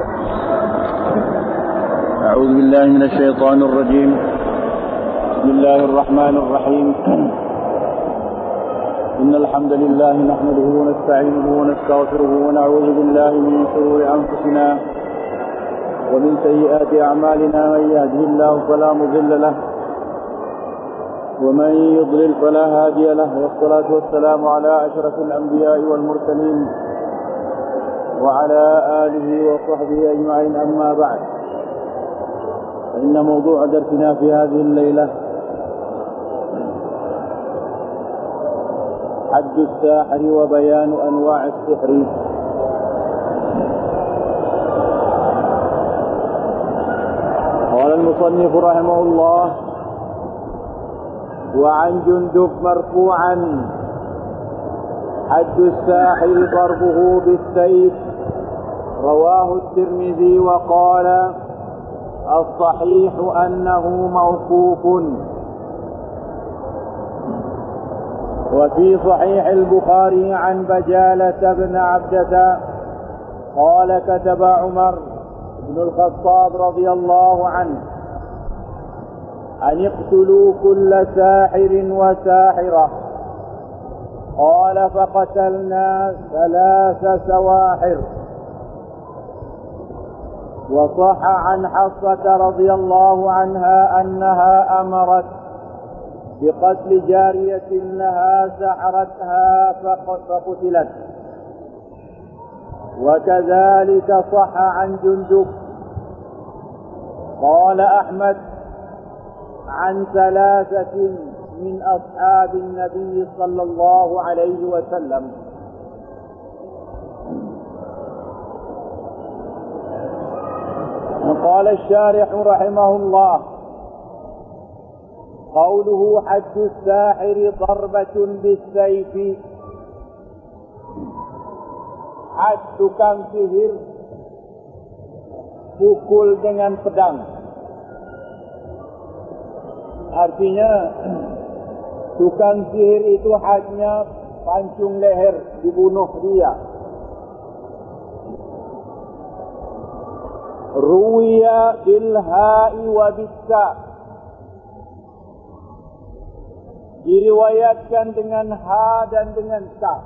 أعوذ بالله من الشيطان الرجيم. بسم الله الرحمن الرحيم. إن الحمد لله نحمده ونستعينه ونستغفره ونعوذ بالله من شرور أنفسنا ومن سيئات أعمالنا. من يهده الله فلا مضل له ومن يضلل فلا هادي له، والصلاة والسلام على أشرف الأنبياء والمرسلين وعلى آله وصحبه أجمعين. أما بعد، فإن موضوع درسنا في هذه الليلة حد الساحر وبيان أنواع السحر. قال المصنف رحمه الله: وعن جندب مرفوعا: حد الساحر ضربه بالسيف. رواه الترمذي وقال: الصحيح أنه موقوف. وفي صحيح البخاري عن بجالة بن عبدة قال: كتب عمر بن الخطاب رضي الله عنه أن اقتلوا كل ساحر وساحرة. قال: فقتلنا 3 سواحر. وصح عن حفصة رضي الله عنها أنها أمرت بقتل جارية لها سحرتها فقتلت. وكذلك صح عن جندب. قال أحمد: عن 3 من أصحاب النبي صلى الله عليه وسلم. قال الشارح رحمه الله: قوله حد الساحر ضربة بالسيف. Had tukang sihir pukul dengan pedang. Artinya tukang sihir itu hadnya pancung leher, dibunuh dia. Ruwiya bilha'i wa bisa. Diriwayatkan dengan ha dan dengan ta.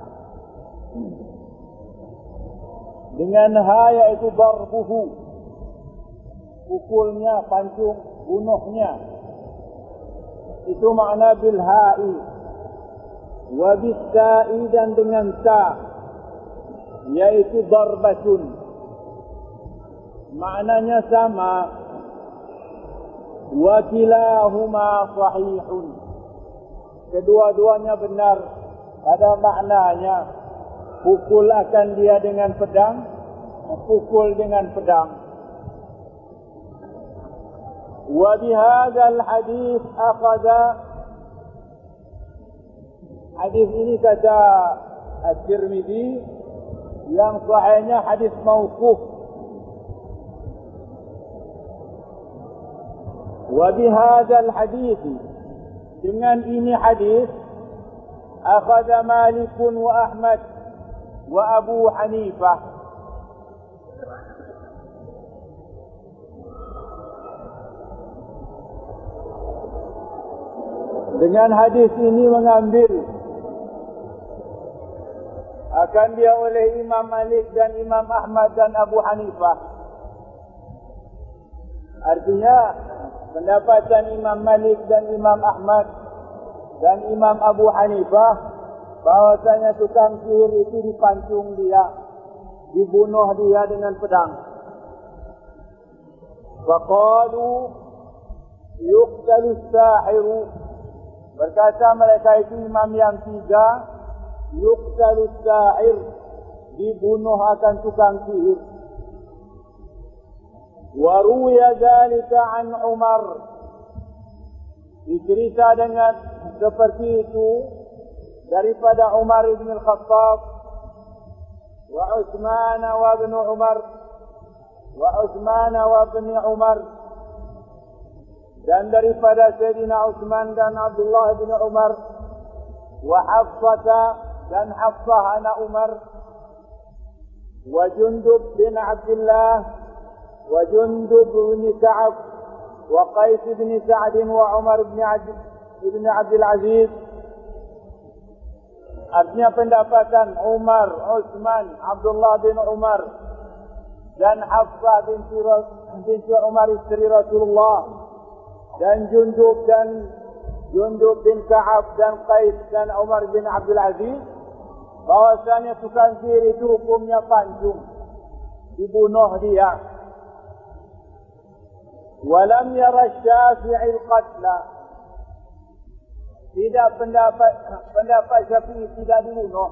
Dengan ha yaitu darbuhu, pukulnya, pancung, bunuhnya. Itu makna bilha'i. Wa bisa'i dan dengan ta yaitu darbatun. Maknanya sama. Wa kilahuma sahihun. Kedua-duanya benar pada maknanya. Pukul akan dia dengan pedang, pukul dengan pedang. Wa bihadzal hadis akhadha. Hadis ini kata At-Tirmidzi yang sahihnya hadis mauquf. Wa bihadzal hadis, dengan ini hadis, akhadha Malik wa Ahmad wa Abu Hanifah. Dengan hadis ini mengambil akan dia oleh Imam Malik dan Imam Ahmad dan Abu Hanifah. Artinya pendapatan Imam Malik dan Imam Ahmad dan Imam Abu Hanifah bahwasanya tukang sihir itu dipancung dia, dibunuh dia dengan pedang. Faqalu yuqtalu as-sahiru. Berkata mereka itu imam yang 3, yuqtalu as-sahir, dibunuh akan tukang sihir. Wa ruwiya dzalika an Umar. Dicerita dengan seperti itu daripada Umar ibn al-Khattab wa Utsman wa ibn Umar wa Utsman wa ibn Umar, dan daripada Sayyidina Utsman dan Abdullah bin Umar, wa Hafsah dan Hafsah anak Umar, wa Jundub bin Abdullah وجندب بن كعب وقيس بن سعد وعمر بن عبد العزيز. Artinya pendapatan Umar, Utsman, Abdullah bin Umar dan Hafsah binti Umar istri Rasulullah dan Jundub bin Ka'ab dan Qais dan Umar bin Abdul Aziz, bahwasanya tukang sihir itu hukumnya pancung, dibunuh dia. Walam yara Syafi'i al-qatla, tidak pendapat Syafi'i tidak dibunuh.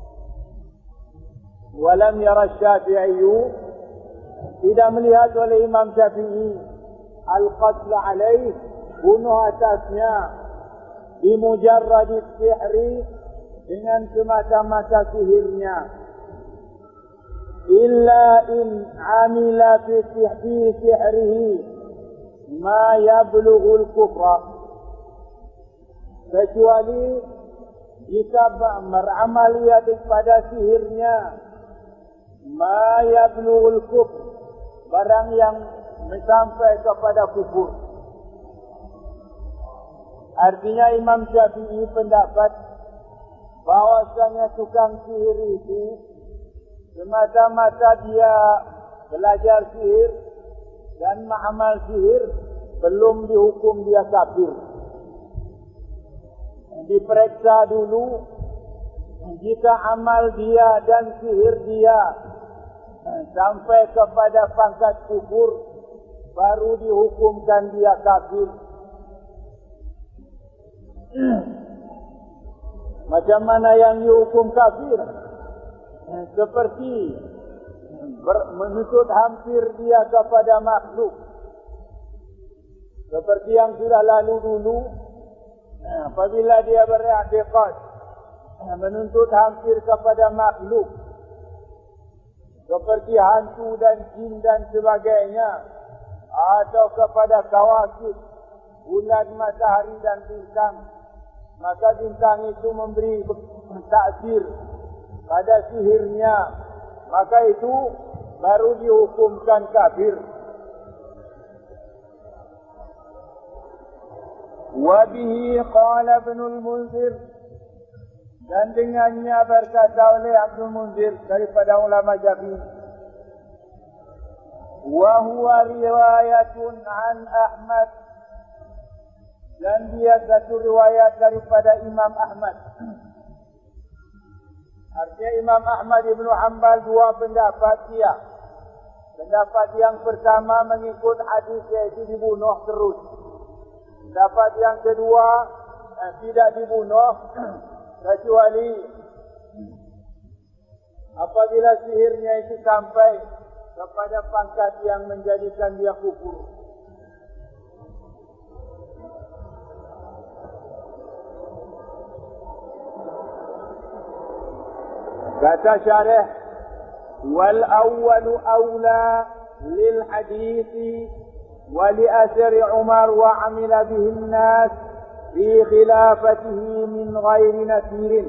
Walam yara Syafi'i, tidak melihat oleh Imam Syafi'i al-qatla alaih, bunuh atasnya, bimujarrad sihri, dengan semata-mata sihirnya, illa in amila fi sihrihi ma yablughul kufra, kecuali jika beramal ia pada sihirnya ma yablughul kufr, barang yang sampai kepada kufur. Artinya Imam Syafi'i pendapat bahwasanya tukang sihir itu semata-mata dia belajar sihir dan mengamal sihir, belum dihukum dia kafir. Diperiksa dulu, jika amal dia dan sihir dia sampai kepada pangkat kufur, baru dihukumkan dia kafir. Macam mana yang dihukum kafir? Seperti menuntut hampir dia kepada makhluk, seperti yang sudah lalu dulu. Apabila dia beriktikad menuntut hampir kepada makhluk, seperti hantu dan jin dan sebagainya, atau kepada kawakib, bulan, matahari dan bintang, maka bintang itu memberi taksir pada sihirnya, maka itu baru dihukumkan kafir. Wabihi qala Ibnul Munzir, dan dengannya berkata oleh Abdul Munzir daripada ulama Syafi'i, wa huwa riwayatun an Ahmad, dan dia satu riwayat daripada Imam Ahmad. Artinya Imam Ahmad Ibn Hanbal dua pendapat dia. Pendapat yang pertama mengikut hadis yaitu dibunuh terus. Pendapat yang kedua tidak dibunuh kecuali apabila sihirnya itu sampai kepada pangkat yang menjadikan dia kufur. Kata syarih, wal awwalu awla lil hadithi wa li athari Umar wa amila bihi an-nas fi khilafatihi min ghairi nasirin.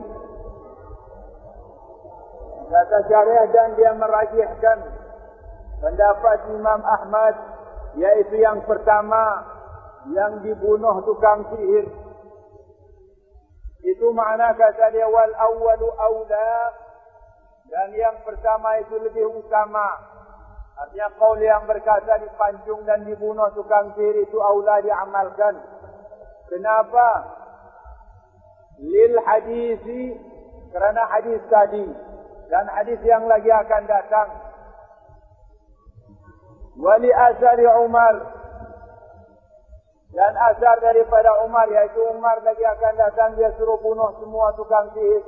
Kata syarih, dan dia merajihkan pendapat Imam Ahmad, yaitu yang pertama, yang dibunuh tukang sihir. Itu makna kata dia wal awwalu awla, dan yang pertama itu lebih utama. Artinya qaul yang berkata dipancung dan dibunuh tukang sihir itu aula diamalkan. Kenapa? Lil hadisi, kerana hadis tadi dan hadis yang lagi akan datang. Wali asari Umar, dan asar daripada Umar, yaitu Umar lagi akan datang, dia suruh bunuh semua tukang sihir.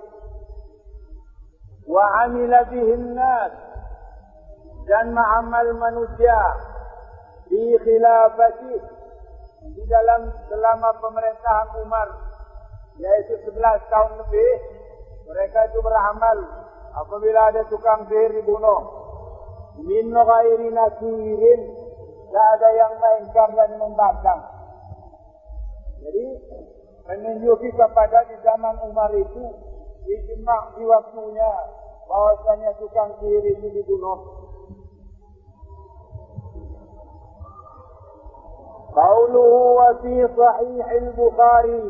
Wa amila bihin nas, dan ma'amal manusia di khilafati, di dalam selama pemerintahan Umar, yaitu 11 tahun lebih, mereka itu beramal apabila ada tukang sihir dibunuh. Min ghairi nasirin, tidak ada yang mengingkar dan membantah. Jadi menunjuki kepada di zaman Umar itu ijma' di waktunya bahwasanya tukang sihir itu dibunuh. Qauluhu wa fi sahih al-Bukhari,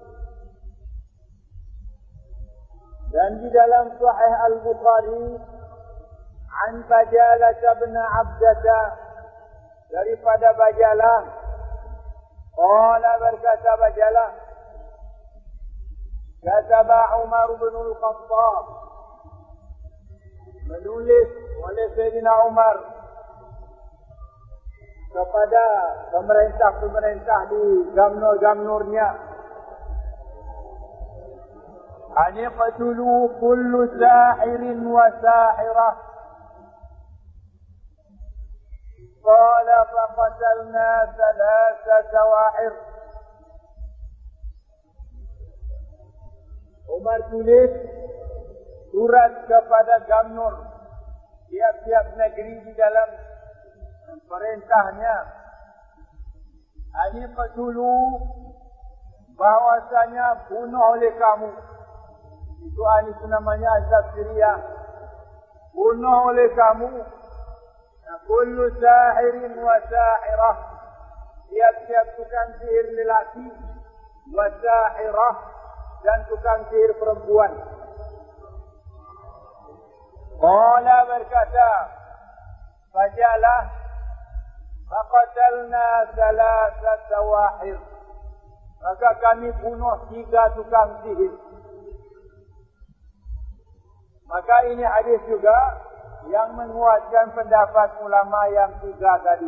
dan di dalam sahih al-Bukhari, an Bajalah bin Abdah, daripada Bajalah, qala berkata Bajalah, kataba Umar bin Al-Khattab, menulis oleh Sayyidina Umar kepada pemerintah-pemerintah di gamnur-gamnurnya, an yaqtulu kullu sahirin wa sahirah. Qala faqatalna thalatha sawahir. Umar tulis surat kepada gamnur tiap-tiap negeri di dalam perintahnya, ani qatulu, bahwasanya bunuh oleh kamu. Itu ani itu namanya azab Syria. Bunuh oleh kamu kullu sahirin wa sahirah, tiap-tiap tukang sihir lelaki, wa sahirah, dan tukang sihir perempuan. Qala berkata Bajalah, faqatalna thalatha sawahir, maka kami bunuh 3 tukang sihir. Maka ini hadis juga yang menguatkan pendapat ulama yang 3 tadi.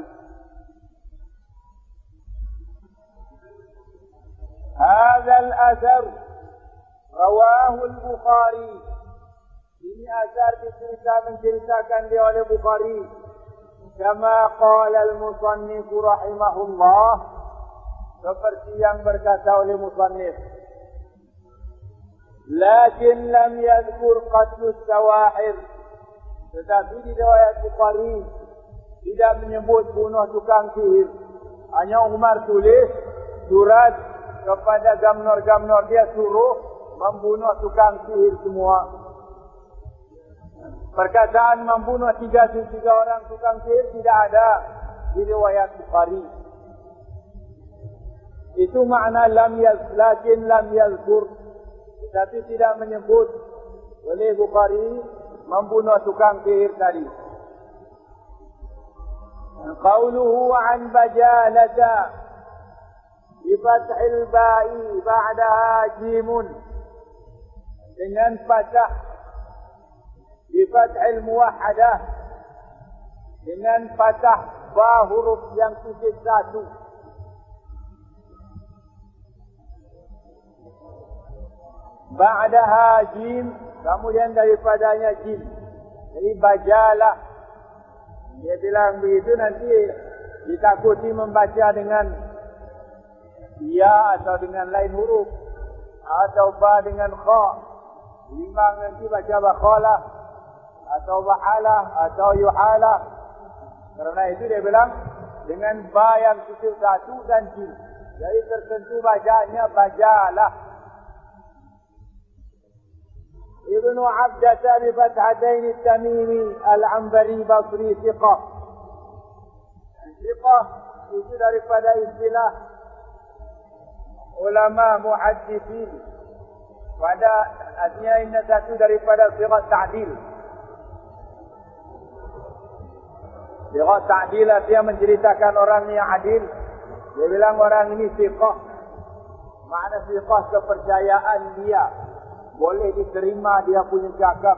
Hadha al-athar rawahu al-Bukhari, ini asar menceritakan dia oleh Bukhari, kama qala al-musannif rahimahullah, seperti yang berkata oleh musannif. Lakin lam yadhkur qatlu sawahir, tetapi di riwayat Bukhari tidak menyebut bunuh tukang sihir. Hanya Umar tulis surat kepada gamnor-gamnor, dia suruh membunuh tukang sihir semua. Perkataan membunuh 3 orang tukang sihir tidak ada di riwayat Bukhari. Itu makna lakin lam yazkur, tetapi tidak menyebut oleh Bukhari membunuh tukang sihir tadi. Qauluhu an Bajalata bi fathil ba'i ba'daha jimun, dengan fathah bi fathil muwahhadah, dengan fathah ba huruf yang sukit 1. Ba'daha jim, kemudian daripadanya jim. Jadi Bajalah, dia bilang begitu, nanti ditakuti membaca dengan ya atau dengan lain huruf, atau ba dengan kha. Bimbang nanti baca bakhalah atau bahalah atau yuhalah. Karena itu dia bilang dengan ba yang kecil 1 dan jim. Jadi tertentu bacanya Bajalah. ابن عبدة بفتحتين التميمي العنبري بصري ثقة. ثقة itu daripada istilah ulama muhaddithin, pada artinya ini satu daripada sigat ta'dil. Sigat ta'dil artinya menceritakan orang yang adil. Dia bilang orang ini thiqah. Makna thiqah kepercayaan dia, boleh diterima dia punya cakap.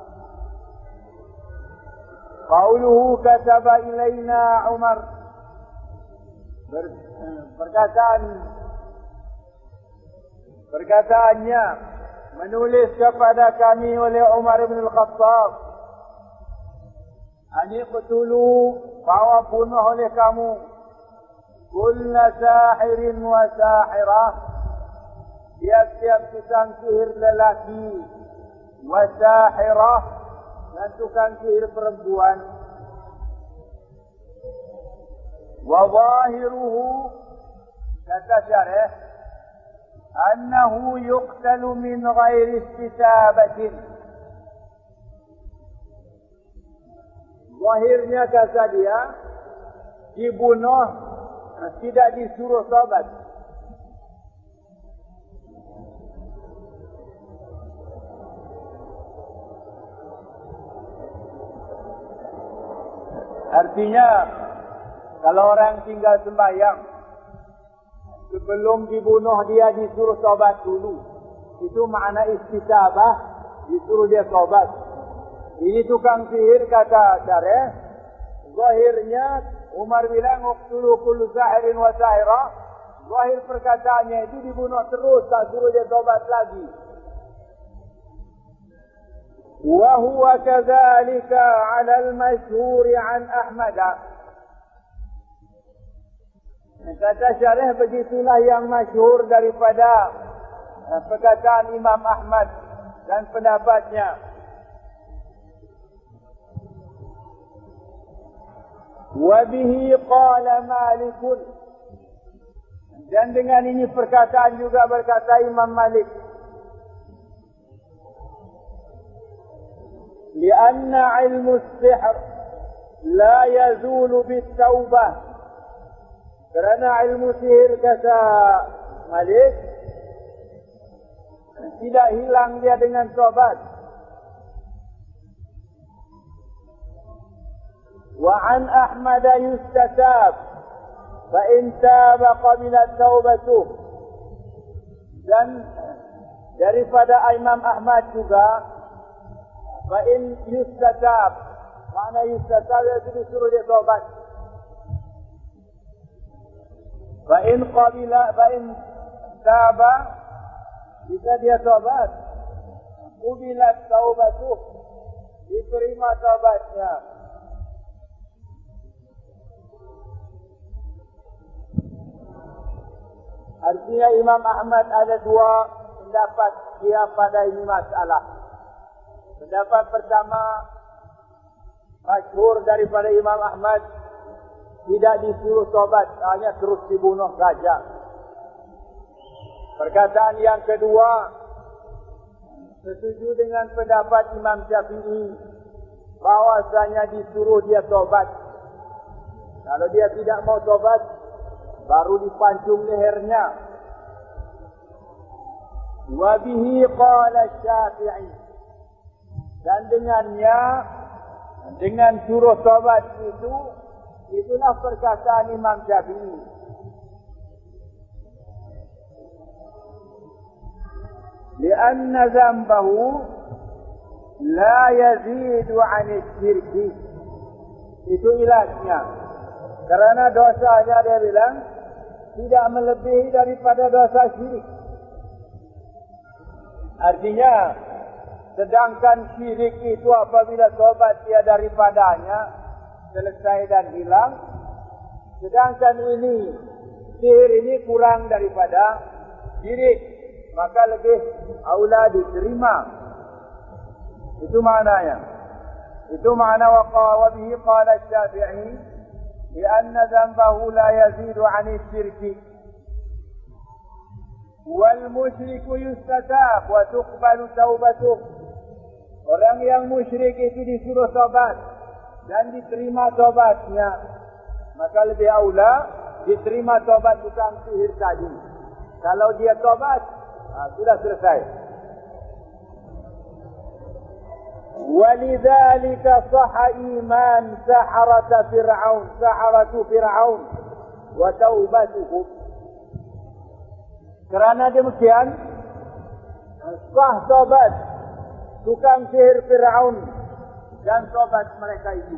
Qauluhu kataba ilaina Umar, perkataannya menulis kepada kami oleh Umar bin Al-Khattab, ani qtulu, bahwa bunuh oleh kamu kulla sahirin wa sahirah, tiap-tiap tukang sihir lelaki, wa sahirah, dan tukang sihir perempuan. Wa zahiruhu, kata syarih, annahu yuqtalu min ghairi istitabatin. Zahirnya kata dia, dibunuh tidak disuruh taubat. Artinya, kalau orang tinggal sembahyang, sebelum dibunuh dia disuruh taubat dulu. Itu makna istitabah, disuruh dia taubat. Ini tukang sihir kata syarih. Zahirnya Umar bilang uqtulu kullu sahirin wa sahira. Zahir perkataannya itu dibunuh terus, tak suruh dia taubat lagi. Wa huwa kadzalika 'ala al-mashhur 'an Ahmad. Kata syarih, begitulah yang masyhur daripada perkataan Imam Ahmad dan pendapatnya. Wa bihi qala Malik. Dan dengan ini perkataan juga berkata Imam Malik. Lianna ilmu sihr la yazulu bit-taubah. Kerana ilmu sihir, kata Malik, tidak hilang dia dengan taubat. وعن أحمد يستتاب فإن تاب قبلت توبته. Dan daripada Imam Ahmad juga, فإن يستتاب, makna yustatab itu disuruh dia taubat. فإن تاب, bisa dia taubat, قبلت توبته, diterima taubatnya. Artinya Imam Ahmad ada dua pendapat dia pada ini masalah. Pendapat pertama, masyhur daripada Imam Ahmad, tidak disuruh taubat, hanya terus dibunuh saja. Perkataan yang kedua, setuju dengan pendapat Imam Syafi'i, bahwasanya disuruh dia taubat. Kalau dia tidak mau taubat, baru dipancung lehernya. Wa bihi qala Syafi'i. Dan dengannya, dengan suruh taubat itu, itulah perkataan Imam Syafi'i. Lianna zambahu la yazidu 'ani syirki. Itu ilahnya. Karena dosanya, dia bilang, tidak melebihi daripada dosa syirik. Artinya, sedangkan syirik itu apabila taubat dia daripadanya, selesai dan hilang. Sedangkan ini, sihir ini kurang daripada syirik, maka lebih aula diterima. Itu maknanya. Itu makna wa bihi qala Syafi'i. لأن ذنبه لا يزيد عن الشرك والمشرك يستتاب وتقبل توبته. Orang yang musyrik itu disuruh taubat dan diterima taubatnya, maka lebih aula diterima taubat tukang sihir tadi. Kalau dia taubat, sudah selesai. ولذلك صح إيمان سحرة فرعون وتوبتهم. Kerana demikian, sah taubat tukang sihir Fir'aun dan taubat mereka itu.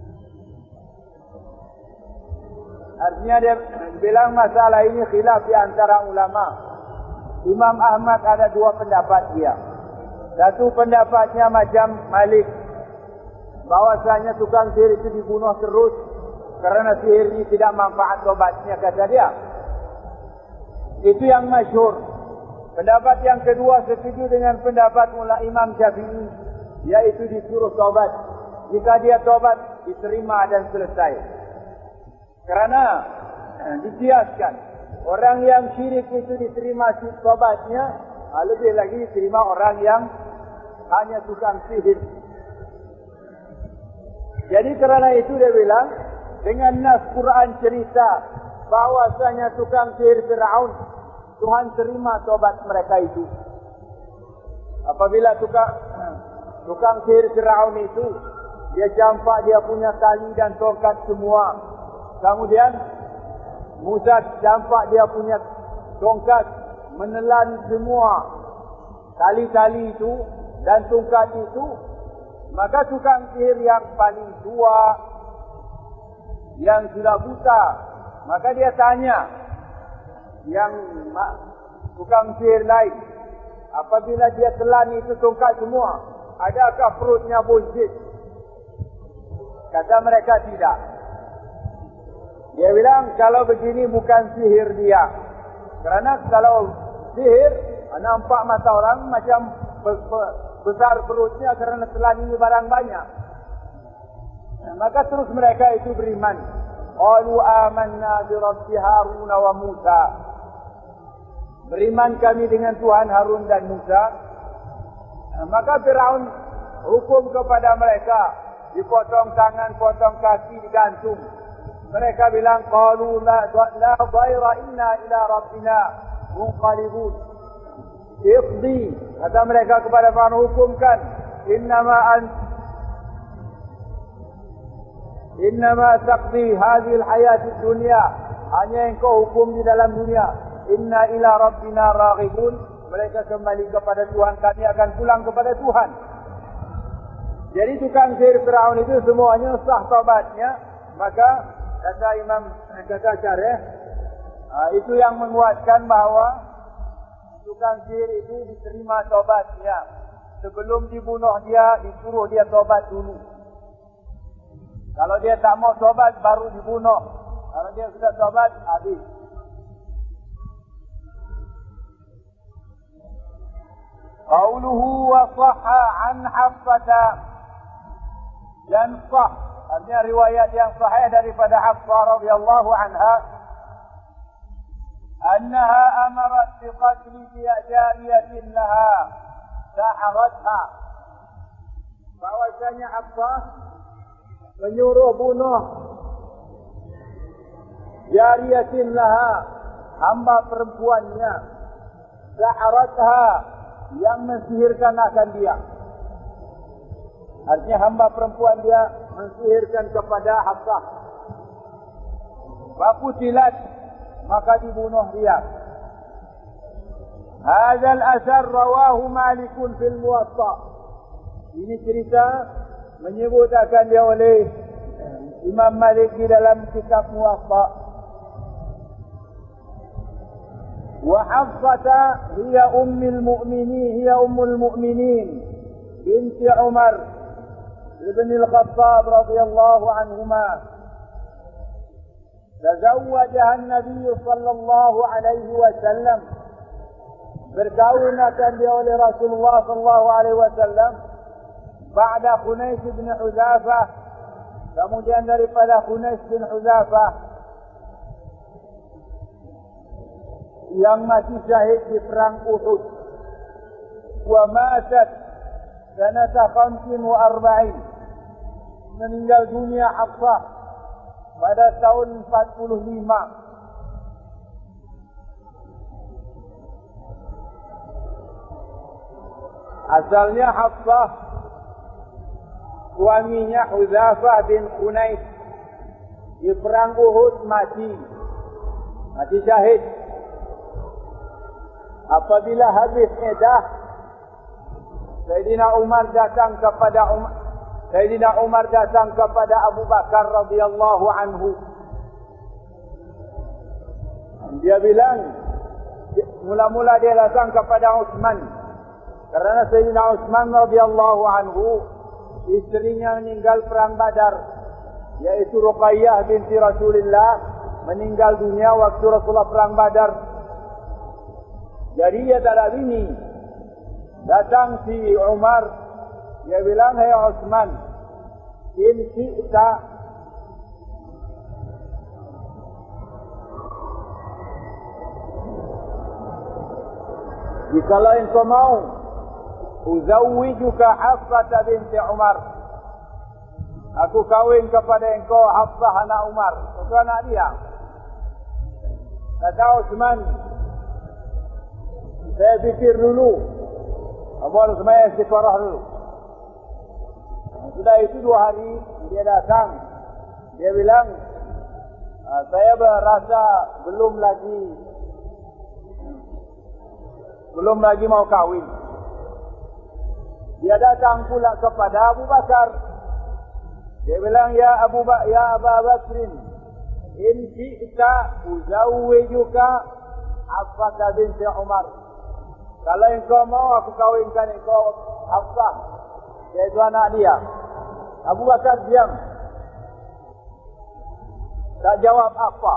Artinya dia bilang masalah ini khilaf di antara ulama. Imam Ahmad ada dua pendapat dia. Satu pendapatnya macam Malik, bahwasanya tukang sihir itu dibunuh terus karena sihir ini tidak manfaat obatnya, kata dia. Itu yang masyhur. Pendapat yang kedua setuju dengan pendapat mula Imam Syafi'i, yaitu disuruh taubat. Jika dia taubat, diterima dan selesai. Karena dikiaskan, orang yang syirik itu diterima taubatnya, lebih lagi diterima orang yang hanya tukang sihir. Jadi kerana itu dia bilang, dengan nas Quran cerita bahwasanya tukang sihir Firaun, Tuhan terima taubat mereka itu. Apabila tukang sihir Firaun itu, dia campak dia punya tali dan tongkat semua. Kemudian Musa campak dia punya tongkat, menelan semua tali-tali itu dan tongkat itu. Maka tukang sihir yang paling tua, yang sudah buta, maka dia tanya yang tukang sihir lain, apabila dia telan itu tongkat semua, adakah perutnya buncit? Kata mereka tidak. Dia bilang kalau begini bukan sihir dia. Kerana kalau sihir, nampak mata orang macam besar perutnya kerana telan ini barang banyak. Maka terus mereka itu beriman. Qalu amanna bi Rabbi Harun wa Musa. Beriman kami dengan Tuhan Harun dan Musa. Maka Firaun hukum kepada mereka, dipotong tangan, potong kaki, digantung. Mereka bilang qalu la dhaira inna ila rabbina munqalibun. Iqdi, kata mereka kepada Firaun, hukumkan, innama taqdi hadhihi alhayat ad-dunya, hanya engkau hukum di dalam dunia. Inna ila rabbina raghibun, mereka kembali kepada Tuhan, kami akan pulang kepada Tuhan. Jadi tukang sihir Firaun itu semuanya sah taubatnya. Maka kata syarih, itu yang menguatkan bahawa tukang sihir itu diterima taubatnya. Sebelum dibunuh dia, disuruh dia taubat dulu. Kalau dia tak mau taubat, baru dibunuh. Kalau dia sudah taubat, habis. Qauluhu wa sahha an Hafsata, dan sah, artinya riwayat yang sahih daripada Hafsah radhiyallahu anha, annaha amarat bi qatli jariyatin laha sa'aratha, bahwasanya Hafsah menyuruh bunuh jariyatin laha, hamba perempuannya, sa'aratha, yang mensihirkan akan dia. Artinya hamba perempuan dia mensihirkan kepada Hafsah. Faqutilat, maka dibunuh dia. Hadzal asar rawahu Malik fil Muwatta. Ini cerita menyebutkan dia oleh Imam Malik di dalam kitab Muwatta. Wa Hafsah hiya ummul mu'minin binti Umar ibn al-Khattab radhiyallahu anhuma. Tazawwajaha an-nabiy sallallahu alaihi wasallam, berkawin akan dia oleh Rasulullah sallallahu alaihi wasallam ba'da Khunais bin Hudzafah, kemudian daripada Khunais bin Hudzafah yang mati syahid di perang Uhud. Wa matat sanata 45, meninggal dunia Hafsah pada tahun 45. Asalnya Hafsah suaminya Hudzafah bin Khunais di perang Uhud mati syahid. Apabila habis iddah, Sayyidina Umar datang kepada Abu Bakar radhiyallahu anhu. Dia bilang, mula-mula dia datang kepada Utsman, kerana Sayyidina Utsman radhiyallahu anhu istrinya meninggal perang Badar, yaitu Ruqayyah binti Rasulullah, meninggal dunia waktu Rasulullah perang Badar. Jadi dia tak ada bini. Datang si Umar, dia bilang, "Hai Utsman, in syi'ta jikalau engkau mau, uzawwijuka Hafsah binti Umar, aku kawin kepada engkau Hafsah anak Umar." Itu anak dia. Kata Uthman, saya fikir dulu. Abang semayang istiqarah dulu. Sudah itu 2 hari, dia datang. Dia bilang, saya berasa belum lagi mau kahwin. Dia datang pula kepada Abu Bakar. Dia bilang, ya Abu Bakrin, in syi'ta uzawwijuka Hafsah binti Umar. Kalau engkau mau, aku kawinkan engkau Hafsah, yaitu anak dia. Abu Bakar diam, tak jawab apa.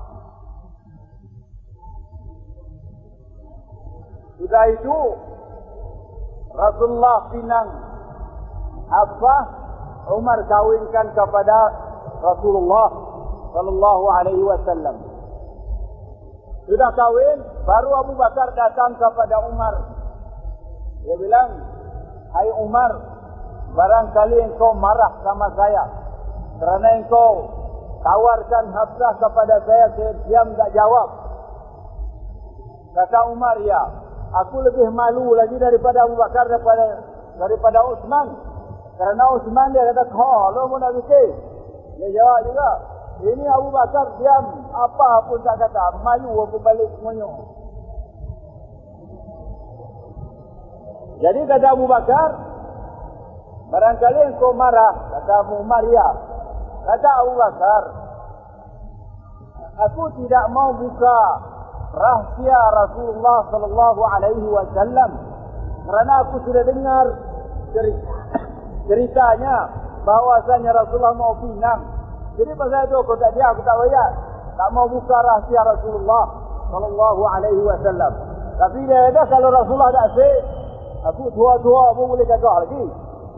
Sudah itu Rasulullah pinang Hafsah, Umar kawinkan kepada Rasulullah sallallahu alaihi wasallam. Sudah kawin, baru Abu Bakar datang kepada Umar. Dia bilang, hai Umar, barangkali engkau marah sama saya kerana engkau tawarkan Hafsah kepada saya diam tak jawab. Kata Umar, ya, aku lebih malu lagi daripada Abu Bakar daripada Uthman. Kerana Uthman dia kata, lo mau nak fikir? Dia jawab juga, ini Abu Bakar diam, apa pun tak kata, malu aku balik semuanya. Jadi kata Abu Bakar, barangkali engkau marah. Kata Abu Umar, ya. Kata Abu Bakar, aku tidak mau buka rahsia Rasulullah sallallahu alaihi wasallam kerana aku sudah dengar ceritanya bahawasanya Rasulullah mau pinang. Jadi pasal itu aku tak bayar, tak mau buka rahsia Rasulullah sallallahu alaihi wasallam. Tapi dia kata kalau Rasulullah tak say, aku tua-tua pun boleh gagah lagi.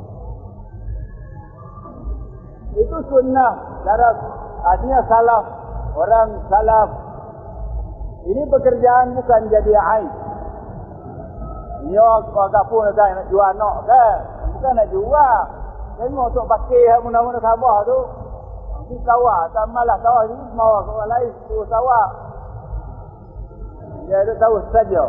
Itu sunnah darah, artinya salaf, orang salaf. Ini pekerjaan bukan jadi aib. Ini orang pun nak jual anak kan, bukan nak jual. Tengok untuk pakai mudah-mudah Sabah tu. Di sawah, tak malah sawah ni semua orang lain tu sawah. Dia ada tahu saja.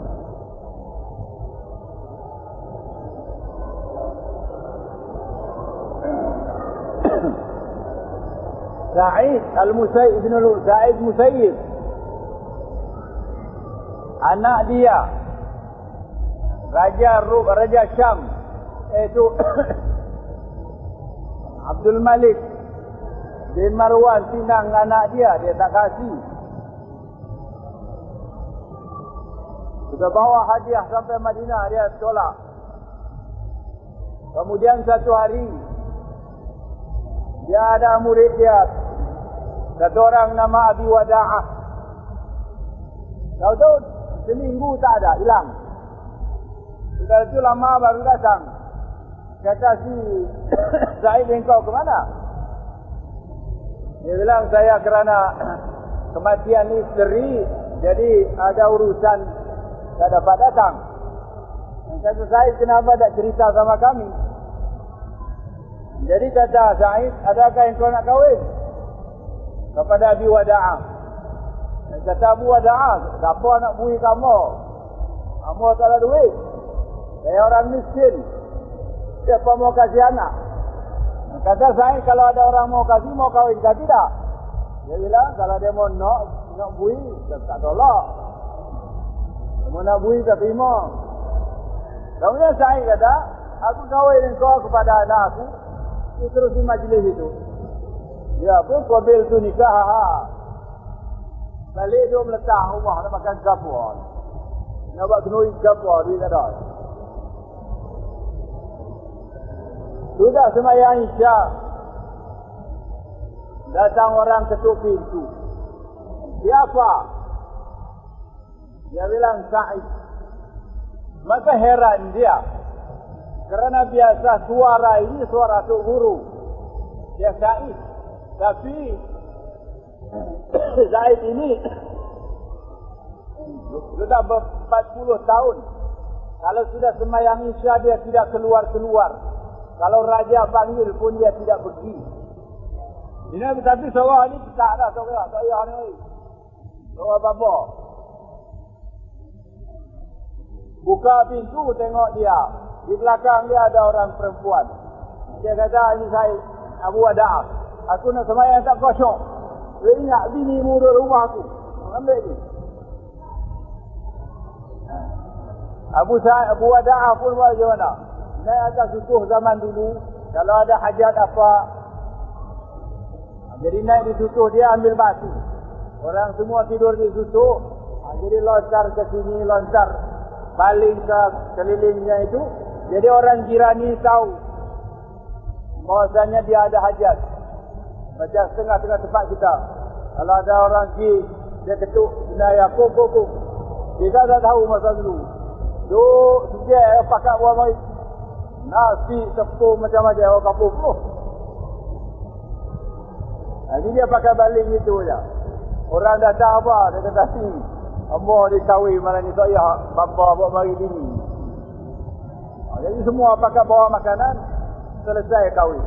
Sa'id Musayyib, anak dia Raja Syam, iaitu Abdul Malik bin Marwan pinang anak dia tak kasih. Sudah bawa hadiah sampai Madinah, dia tolak. Kemudian satu hari, dia ada murid dia, satu orang nama Abi Wada'ah. Tahu-tahu seminggu tak ada, hilang. Sudah itu lama baru datang. Kata si Sa'id, engkau ke mana? Dia bilang, saya kerana kematian isteri, jadi ada urusan, tak dapat datang. Kata Sa'id, kenapa tak cerita sama kami? Jadi kata Sa'id, adakah engkau nak kahwin kepada Abi Wada'ah? Kata Abu Wada'ah, siapa nak bui kamu? Kamu tak ada duit. Saya orang miskin. Siapa mau kasih anak? Kata Sa'id, kalau ada orang mau kasih, mau kahwin ke tidak? Dia bilang, kalau dia mau nak bui, tak tolak. Mau nak bui, tak terima. Kemudian Sa'id kata, aku kahwin engkau kepada anak aku. Dia terus di majlis itu. Dia pun qabil tu nikah. Balik dia meletak rumah, nak makan kapur. Nak buat kenuri kapur, duit tak ada. Sudah sembahyang Isya, datang orang ketuk pintu. Siapa? Dia bilang Sa'id. Maka heran dia, kerana biasa suara ini suara Tok Guru, dia Sa'id. Tapi Sa'id ini sudah 40 tahun. Kalau sudah sembahyang Isya, dia tidak keluar-keluar. Kalau raja panggil pun dia tidak pergi. Ini tapi seorang ini tak ada seorang. Tak payah ni. Bawa baba. Buka pintu tengok dia. Di belakang dia ada orang perempuan. Dia kata, ini saya Abu Wada'ah. Aku nak sembahyang tak kosong. Dia ingat bini muda rumah aku. Ambil ni. Abu Wada'ah pun buat macam mana? Naik atas susuh zaman dulu. Kalau ada hajat apa. Jadi naik di susuh dia ambil batu. Orang semua tidur di susuh. Jadi lontar ke sini, lontar baling ke kelilingnya itu. Jadi orang jirani tahu bahwasanya dia ada hajat. Macam setengah-setengah tempat kita. Kalau ada orang pergi, dia ketuk senaya, kum. Kita tak tahu masa dulu. Duk sejak pakat buah baik. Nasi, tepung, macam-macam orang kampung. Jadi dia pakai baling itu je. Orang datang apa? Dia kata si. Amor dikawin malam ni saya bapa buat mari bini. Jadi semua pakai bawa makanan selesai kahwin.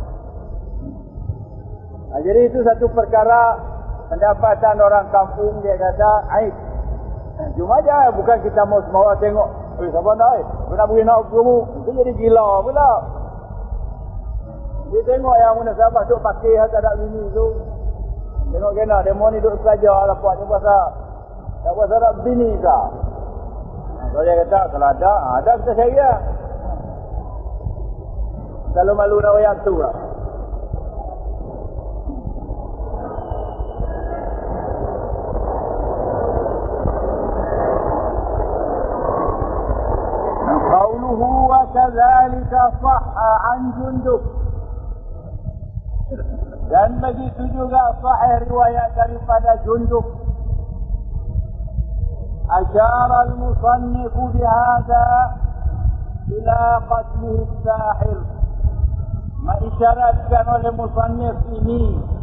Jadi itu satu perkara pendapatan orang kampung dia kata aib. Cuma aja bukan kita mau semua tengok. Siapa nak aib? Nak beri nak kamu. Itu jadi gila pula. Dia tengok yang mana sahabat duk pakai tak ada bini tu. Tengok kena demo ni duk belajar lah buat pasal tak buat sarap bini ke? Kalau dia kata, kalau ada kita cari lah. Selalu malu nak yang tu lah. Qauluhu wa kadzalika sahha an Jundub. Dan begitu juga sahih riwayat daripada Jundub. أشار المصنف بهذا إلى قتله الساحر. Mengisyaratkan oleh musannif ini